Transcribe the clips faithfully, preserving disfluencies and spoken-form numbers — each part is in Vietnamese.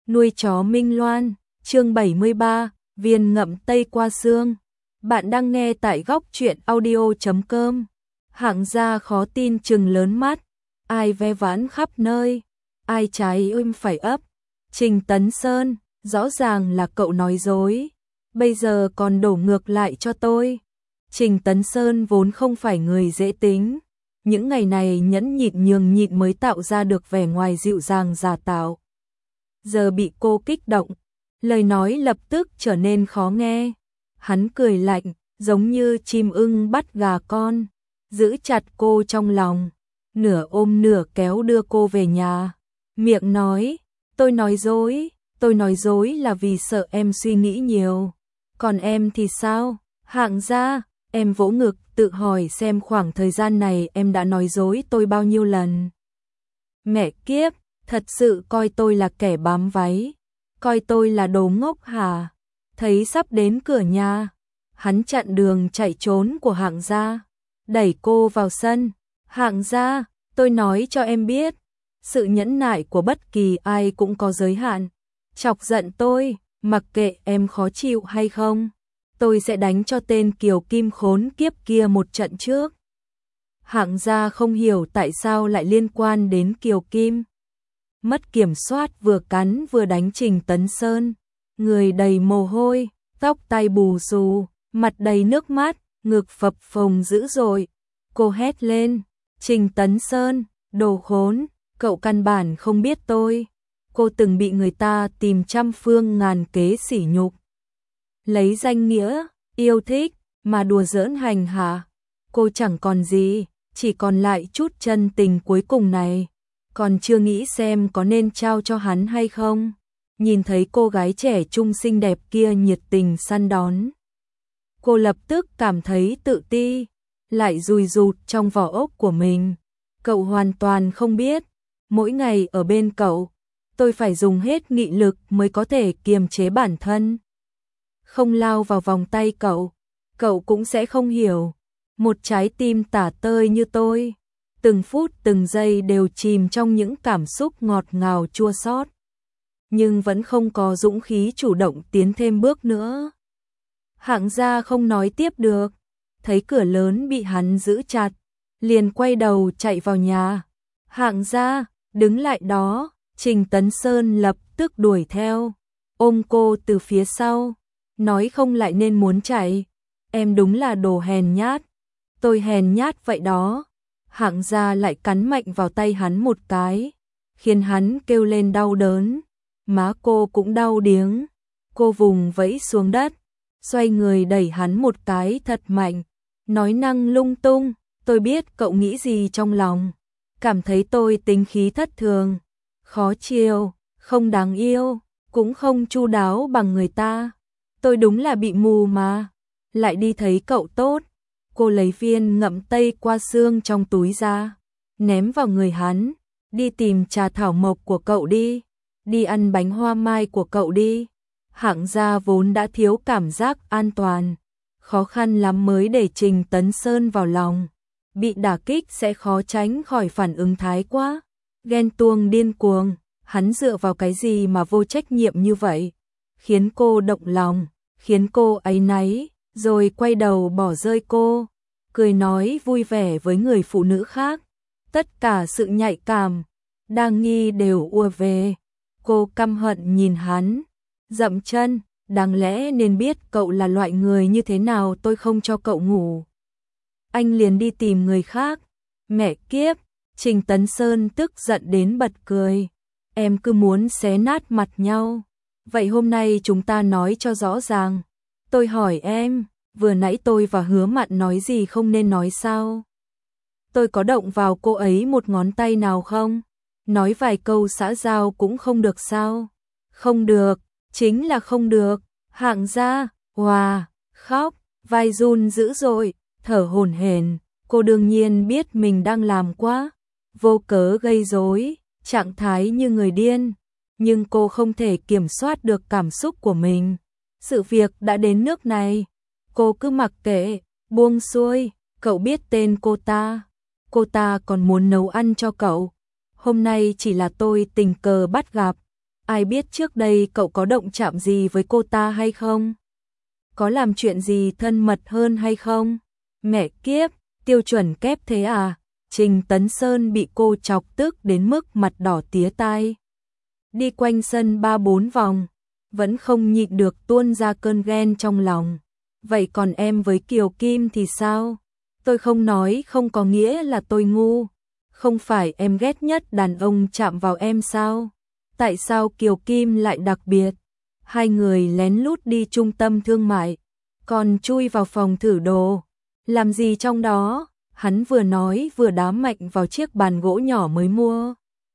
Nuôi chó Minh Loan, chương bảy mươi ba, viên ngậm tây qua xương. Bạn đang nghe tại góc truyện audio chấm com. Hạng gia khó tin trừng lớn mắt, ai ve vãn khắp nơi, ai trái ưm phải ấp. Trình Tấn Sơn, rõ ràng là cậu nói dối, bây giờ còn đổ ngược lại cho tôi. Trình Tấn Sơn vốn không phải người dễ tính, những ngày này nhẫn nhịn nhường nhịn mới tạo ra được vẻ ngoài dịu dàng giả tạo. Giờ bị cô kích động, lời nói lập tức trở nên khó nghe. Hắn cười lạnh, giống như chim ưng bắt gà con, giữ chặt cô trong lòng, nửa ôm nửa kéo đưa cô về nhà. Miệng nói, tôi nói dối, tôi nói dối là vì sợ em suy nghĩ nhiều. Còn em thì sao? Hạng gia, em vỗ ngực tự hỏi xem khoảng thời gian này em đã nói dối tôi bao nhiêu lần. Mẹ kiếp, thật sự coi tôi là kẻ bám váy, coi tôi là đồ ngốc hả? Thấy sắp đến cửa nhà, hắn chặn đường chạy trốn của Hạng gia, đẩy cô vào sân. Hạng gia, tôi nói cho em biết, sự nhẫn nại của bất kỳ ai cũng có giới hạn. Chọc giận tôi, mặc kệ em khó chịu hay không, tôi sẽ đánh cho tên Kiều Kim khốn kiếp kia một trận trước. Hạng gia không hiểu tại sao lại liên quan đến Kiều Kim. Mất kiểm soát vừa cắn vừa đánh Trình Tấn Sơn, người đầy mồ hôi, tóc tai bù xù, mặt đầy nước mắt, ngực phập phồng dữ dội. Cô hét lên, Trình Tấn Sơn, đồ khốn, cậu căn bản không biết tôi. Cô từng bị người ta tìm trăm phương ngàn kế sỉ nhục, lấy danh nghĩa yêu thích mà đùa giỡn hành hạ. Cô chẳng còn gì, chỉ còn lại chút chân tình cuối cùng này, còn chưa nghĩ xem có nên trao cho hắn hay không. Nhìn thấy cô gái trẻ trung xinh đẹp kia nhiệt tình săn đón, cô lập tức cảm thấy tự ti, lại rùi rụt trong vỏ ốc của mình. Cậu hoàn toàn không biết, mỗi ngày ở bên cậu, tôi phải dùng hết nghị lực mới có thể kiềm chế bản thân. Không lao vào vòng tay cậu, cậu cũng sẽ không hiểu. Một trái tim tả tơi như tôi, từng phút từng giây đều chìm trong những cảm xúc ngọt ngào chua xót, nhưng vẫn không có dũng khí chủ động tiến thêm bước nữa. Hạng gia không nói tiếp được, thấy cửa lớn bị hắn giữ chặt, liền quay đầu chạy vào nhà. Hạng gia, đứng lại đó. Trình Tấn Sơn lập tức đuổi theo, ôm cô từ phía sau, nói không lại nên muốn chạy. Em đúng là đồ hèn nhát. Tôi hèn nhát vậy đó. Hạng gia lại cắn mạnh vào tay hắn một cái, khiến hắn kêu lên đau đớn. Má cô cũng đau điếng. Cô vùng vẫy xuống đất, xoay người đẩy hắn một cái thật mạnh, nói năng lung tung. Tôi biết cậu nghĩ gì trong lòng, cảm thấy tôi tính khí thất thường, khó chiều, không đáng yêu, cũng không chu đáo bằng người ta. Tôi đúng là bị mù mà, lại đi thấy cậu tốt. Cô lấy viên ngậm tây qua xương trong túi ra, ném vào người hắn. Đi tìm trà thảo mộc của cậu đi, đi ăn bánh hoa mai của cậu đi. Hạng gia vốn đã thiếu cảm giác an toàn, khó khăn lắm mới để Trình Tấn Sơn vào lòng. Bị đả kích sẽ khó tránh khỏi phản ứng thái quá, ghen tuông điên cuồng. Hắn dựa vào cái gì mà vô trách nhiệm như vậy, khiến cô động lòng, khiến cô áy náy, rồi quay đầu bỏ rơi cô, cười nói vui vẻ với người phụ nữ khác. Tất cả sự nhạy cảm, đa nghi đều ùa về. Cô căm hận nhìn hắn, dậm chân, đáng lẽ nên biết cậu là loại người như thế nào tôi không cho cậu ngủ, anh liền đi tìm người khác. Mẹ kiếp, Trình Tấn Sơn tức giận đến bật cười. Em cứ muốn xé nát mặt nhau. Vậy hôm nay chúng ta nói cho rõ ràng. Tôi hỏi em, vừa nãy tôi và Hứa Mạn nói gì không nên nói sao? Tôi có động vào cô ấy một ngón tay nào không? Nói vài câu xã giao cũng không được sao? Không được, chính là không được. Hạng gia, hòa, khóc, vai run dữ dội, thở hổn hển. Cô đương nhiên biết mình đang làm quá vô cớ gây rối, trạng thái như người điên, nhưng cô không thể kiểm soát được cảm xúc của mình. Sự việc đã đến nước này, cô cứ mặc kệ, buông xuôi. Cậu biết tên cô ta, cô ta còn muốn nấu ăn cho cậu. Hôm nay chỉ là tôi tình cờ bắt gặp, Ai biết trước đây cậu có động chạm gì với cô ta hay không? Có làm chuyện gì thân mật hơn hay không? Mẹ kiếp, tiêu chuẩn kép thế à? Trình Tấn Sơn bị cô chọc tức đến mức mặt đỏ tía tai. Đi quanh sân ba bốn vòng, vẫn không nhịn được tuôn ra cơn ghen trong lòng. Vậy còn em với Kiều Kim thì sao? Tôi không nói không có nghĩa là tôi ngu. Không phải em ghét nhất đàn ông chạm vào em sao? Tại sao Kiều Kim lại đặc biệt? Hai người lén lút đi trung tâm thương mại, còn chui vào phòng thử đồ. Làm gì trong đó? Hắn vừa nói vừa đá mạnh vào chiếc bàn gỗ nhỏ mới mua.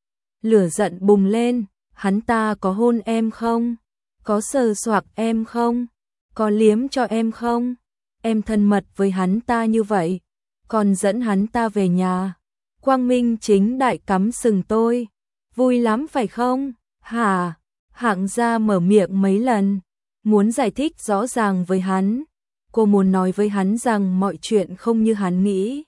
Lửa giận bùng lên, hắn ta có hôn em không? Có sờ soạc em không? Có liếm cho em không? Em thân mật với hắn ta như vậy, còn dẫn hắn ta về nhà. Quang minh chính đại cắm sừng tôi. Vui lắm phải không? Hả? Hạng Gia mở miệng mấy lần, muốn giải thích rõ ràng với hắn. Cô muốn nói với hắn rằng mọi chuyện không như hắn nghĩ.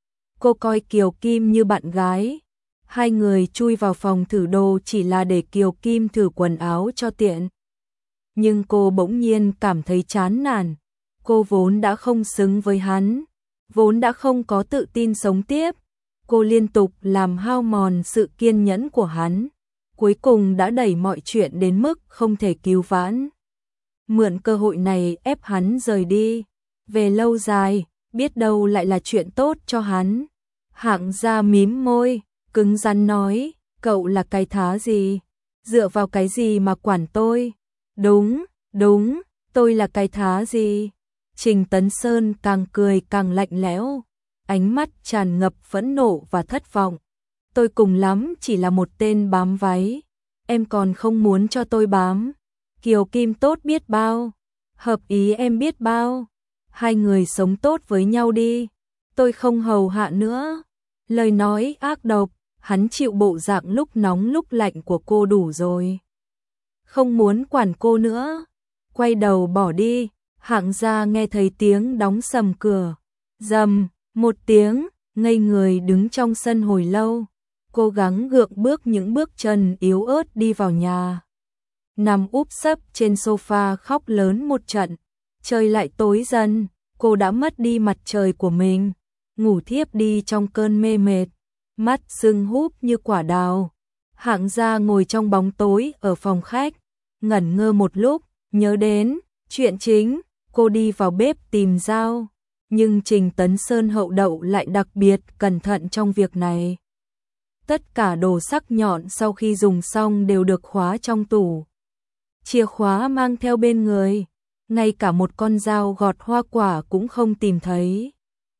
Cô coi Kiều Kim như bạn gái. Hai người chui vào phòng thử đồ chỉ là để Kiều Kim thử quần áo cho tiện. Nhưng cô bỗng nhiên cảm thấy chán nản. Cô vốn đã không xứng với hắn, vốn đã không có tự tin sống tiếp. Cô liên tục làm hao mòn sự kiên nhẫn của hắn, cuối cùng đã đẩy mọi chuyện đến mức không thể cứu vãn. Mượn cơ hội này ép hắn rời đi, về lâu dài, biết đâu lại là chuyện tốt cho hắn. Hạng Gia mím môi, cứng rắn nói, cậu là cái thá gì? Dựa vào cái gì mà quản tôi? Đúng, đúng, tôi là cái thá gì? Trình Tấn Sơn càng cười càng lạnh lẽo, ánh mắt tràn ngập phẫn nộ và thất vọng. Tôi cùng lắm chỉ là một tên bám váy, em còn không muốn cho tôi bám. Kiều Kim tốt biết bao, hợp ý em biết bao. Hai người sống tốt với nhau đi, tôi không hầu hạ nữa. Lời nói ác độc, hắn chịu bộ dạng lúc nóng lúc lạnh của cô đủ rồi. Không muốn quản cô nữa, quay đầu bỏ đi. Hạng Gia nghe thấy tiếng đóng sầm cửa, rầm một tiếng, ngây người đứng trong sân hồi lâu, cố gắng gượng bước những bước chân yếu ớt đi vào nhà. Nằm úp sấp trên sofa khóc lớn một trận. Trời lại tối dần, cô đã mất đi mặt trời của mình, ngủ thiếp đi trong cơn mê mệt, mắt sưng húp như quả đào. Hạng Gia ngồi trong bóng tối ở phòng khách, ngẩn ngơ một lúc, nhớ đến chuyện chính, cô đi vào bếp tìm dao, nhưng Trình Tấn Sơn hậu đậu lại đặc biệt cẩn thận trong việc này. Tất cả đồ sắc nhọn sau khi dùng xong đều được khóa trong tủ. Chìa khóa mang theo bên người, ngay cả một con dao gọt hoa quả cũng không tìm thấy.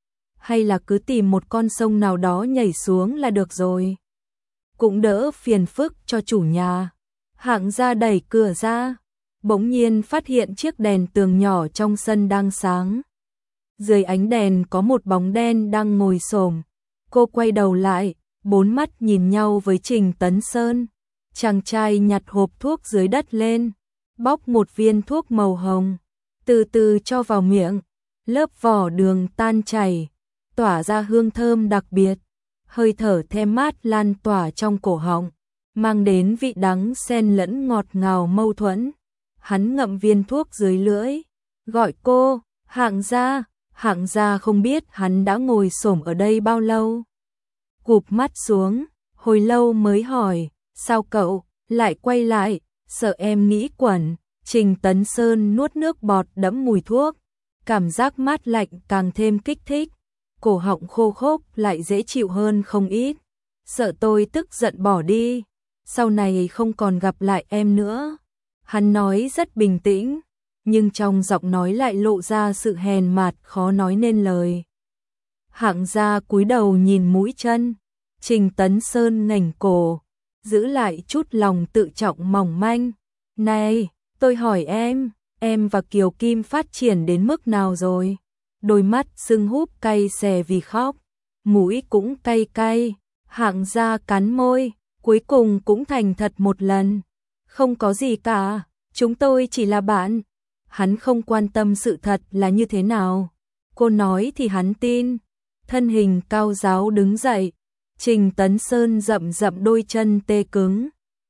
Hay là cứ tìm một con sông nào đó nhảy xuống là được rồi, cũng đỡ phiền phức cho chủ nhà. Hạng Gia đẩy cửa ra, bỗng nhiên phát hiện chiếc đèn tường nhỏ trong sân đang sáng. Dưới ánh đèn có một bóng đen đang ngồi xổm. Cô quay đầu lại, bốn mắt nhìn nhau với Trình Tấn Sơn. Chàng trai nhặt hộp thuốc dưới đất lên, bóc một viên thuốc màu hồng, từ từ cho vào miệng. Lớp vỏ đường tan chảy, tỏa ra hương thơm đặc biệt, hơi thở thơm mát lan tỏa trong cổ họng, mang đến vị đắng xen lẫn ngọt ngào mâu thuẫn. Hắn ngậm viên thuốc dưới lưỡi, gọi cô, Hạng Gia. Hạng Gia không biết hắn đã ngồi xổm ở đây bao lâu. Cụp mắt xuống, hồi lâu mới hỏi, sao cậu lại quay lại, sợ em nghĩ quẩn. Trình Tấn Sơn nuốt nước bọt đẫm mùi thuốc, cảm giác mát lạnh càng thêm kích thích, cổ họng khô khốc lại dễ chịu hơn không ít. Sợ tôi tức giận bỏ đi, sau này không còn gặp lại em nữa. Hắn nói rất bình tĩnh, nhưng trong giọng nói lại lộ ra sự hèn mạt khó nói nên lời. Hạng Gia cúi đầu nhìn mũi chân, Trình Tấn Sơn ngẩng cổ, giữ lại chút lòng tự trọng mỏng manh. Này, tôi hỏi em, em và Kiều Kim phát triển đến mức nào rồi? Đôi mắt sưng húp cay xè vì khóc, mũi cũng cay cay. Hạng Gia cắn môi, cuối cùng cũng thành thật một lần. Không có gì cả, chúng tôi chỉ là bạn. Hắn không quan tâm sự thật là như thế nào. Cô nói thì hắn tin. Thân hình cao ráo đứng dậy, Trình Tấn Sơn rậm rậm đôi chân tê cứng.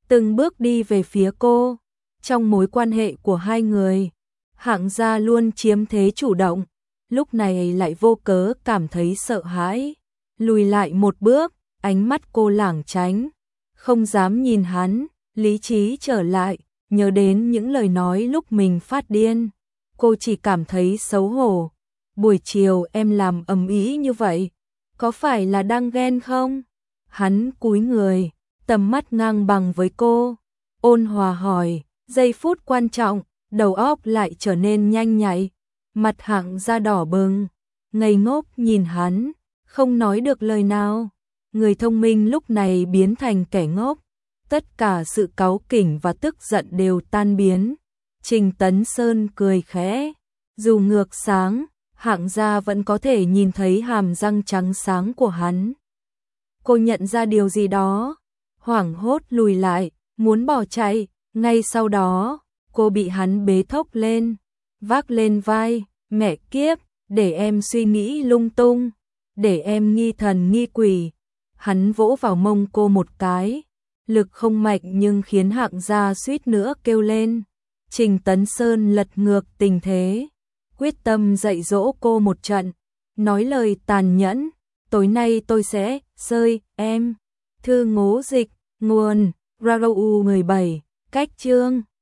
từng bước đi về phía cô. Trong mối quan hệ của hai người, Hạng gia luôn chiếm thế chủ động, lúc này lại vô cớ cảm thấy sợ hãi, lùi lại một bước, ánh mắt cô lảng tránh, không dám nhìn hắn, lý trí trở lại, nhớ đến những lời nói lúc mình phát điên, cô chỉ cảm thấy xấu hổ. Buổi chiều em làm ầm ĩ như vậy, có phải là đang ghen không? Hắn cúi người, tầm mắt ngang bằng với cô, ôn hòa hỏi, giây phút quan trọng, đầu óc lại trở nên nhanh nhạy, mặt Hạng gia đỏ bừng, ngây ngốc nhìn hắn, không nói được lời nào. Người thông minh lúc này biến thành kẻ ngốc, tất cả sự cáu kỉnh và tức giận đều tan biến. Trình Tấn Sơn cười khẽ, dù ngược sáng, Hạng gia vẫn có thể nhìn thấy hàm răng trắng sáng của hắn. Cô nhận ra điều gì đó, hoảng hốt lùi lại, muốn bỏ chạy, ngay sau đó, cô bị hắn bế thốc lên, vác lên vai, mẹ kiếp, để em suy nghĩ lung tung, để em nghi thần nghi quỷ. Hắn vỗ vào mông cô một cái, lực không mạnh nhưng khiến Hạng gia suýt nữa kêu lên. Trình Tấn Sơn lật ngược tình thế, quyết tâm dạy dỗ cô một trận, nói lời tàn nhẫn, tối nay tôi sẽ rơi em. Thư ngố dịch, nguồn, Rarou mười bảy, cách chương.